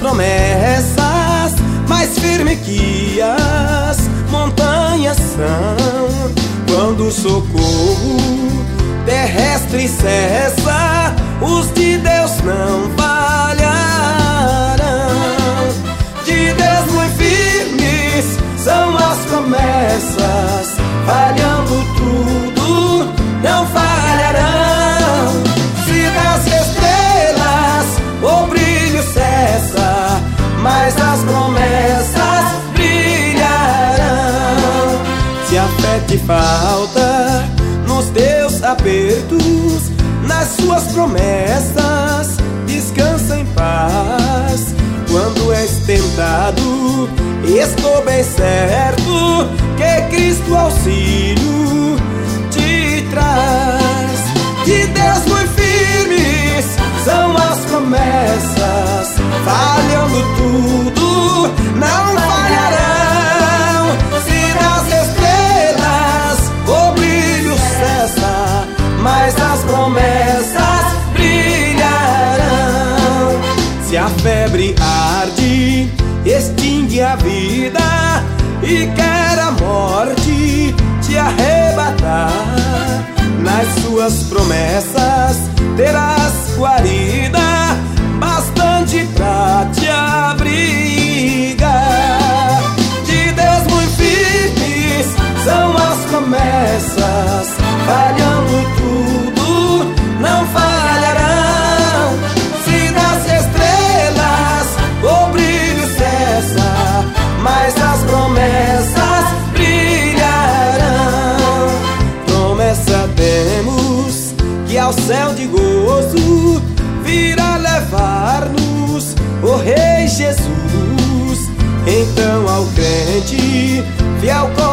promessas, mais firme que as montanhas são. Quando o socorro terrestre cessa, os de Deus não falharão. De Deus muito firmes são as promessas, falhando tudo, não falharão. Se das estrelas o brilho cessa, mas as promessas brilharão. Se a fé te falta nos teus apertos, nas suas promessas descansa em paz. Quando és tentado, estou bem certo que Cristo auxílio te traz. De Deus muito firmes são as promessas, falhando tudo, não falharão. Se das estrelas o brilho cessa, mas as promessas brilharão. Se a febre arde, extingue a vida e quer a morte te arrebatar, nas suas promessas terás guarida bastante pra te abrigar. De Deus muito firmes são as promessas, falhando tudo, não falharão. Se das estrelas o brilho cessa, mas as promessas brilharão. Promessa temos que ao céu de gozo virá levar-nos o Rei Jesus. Então ao crente fiel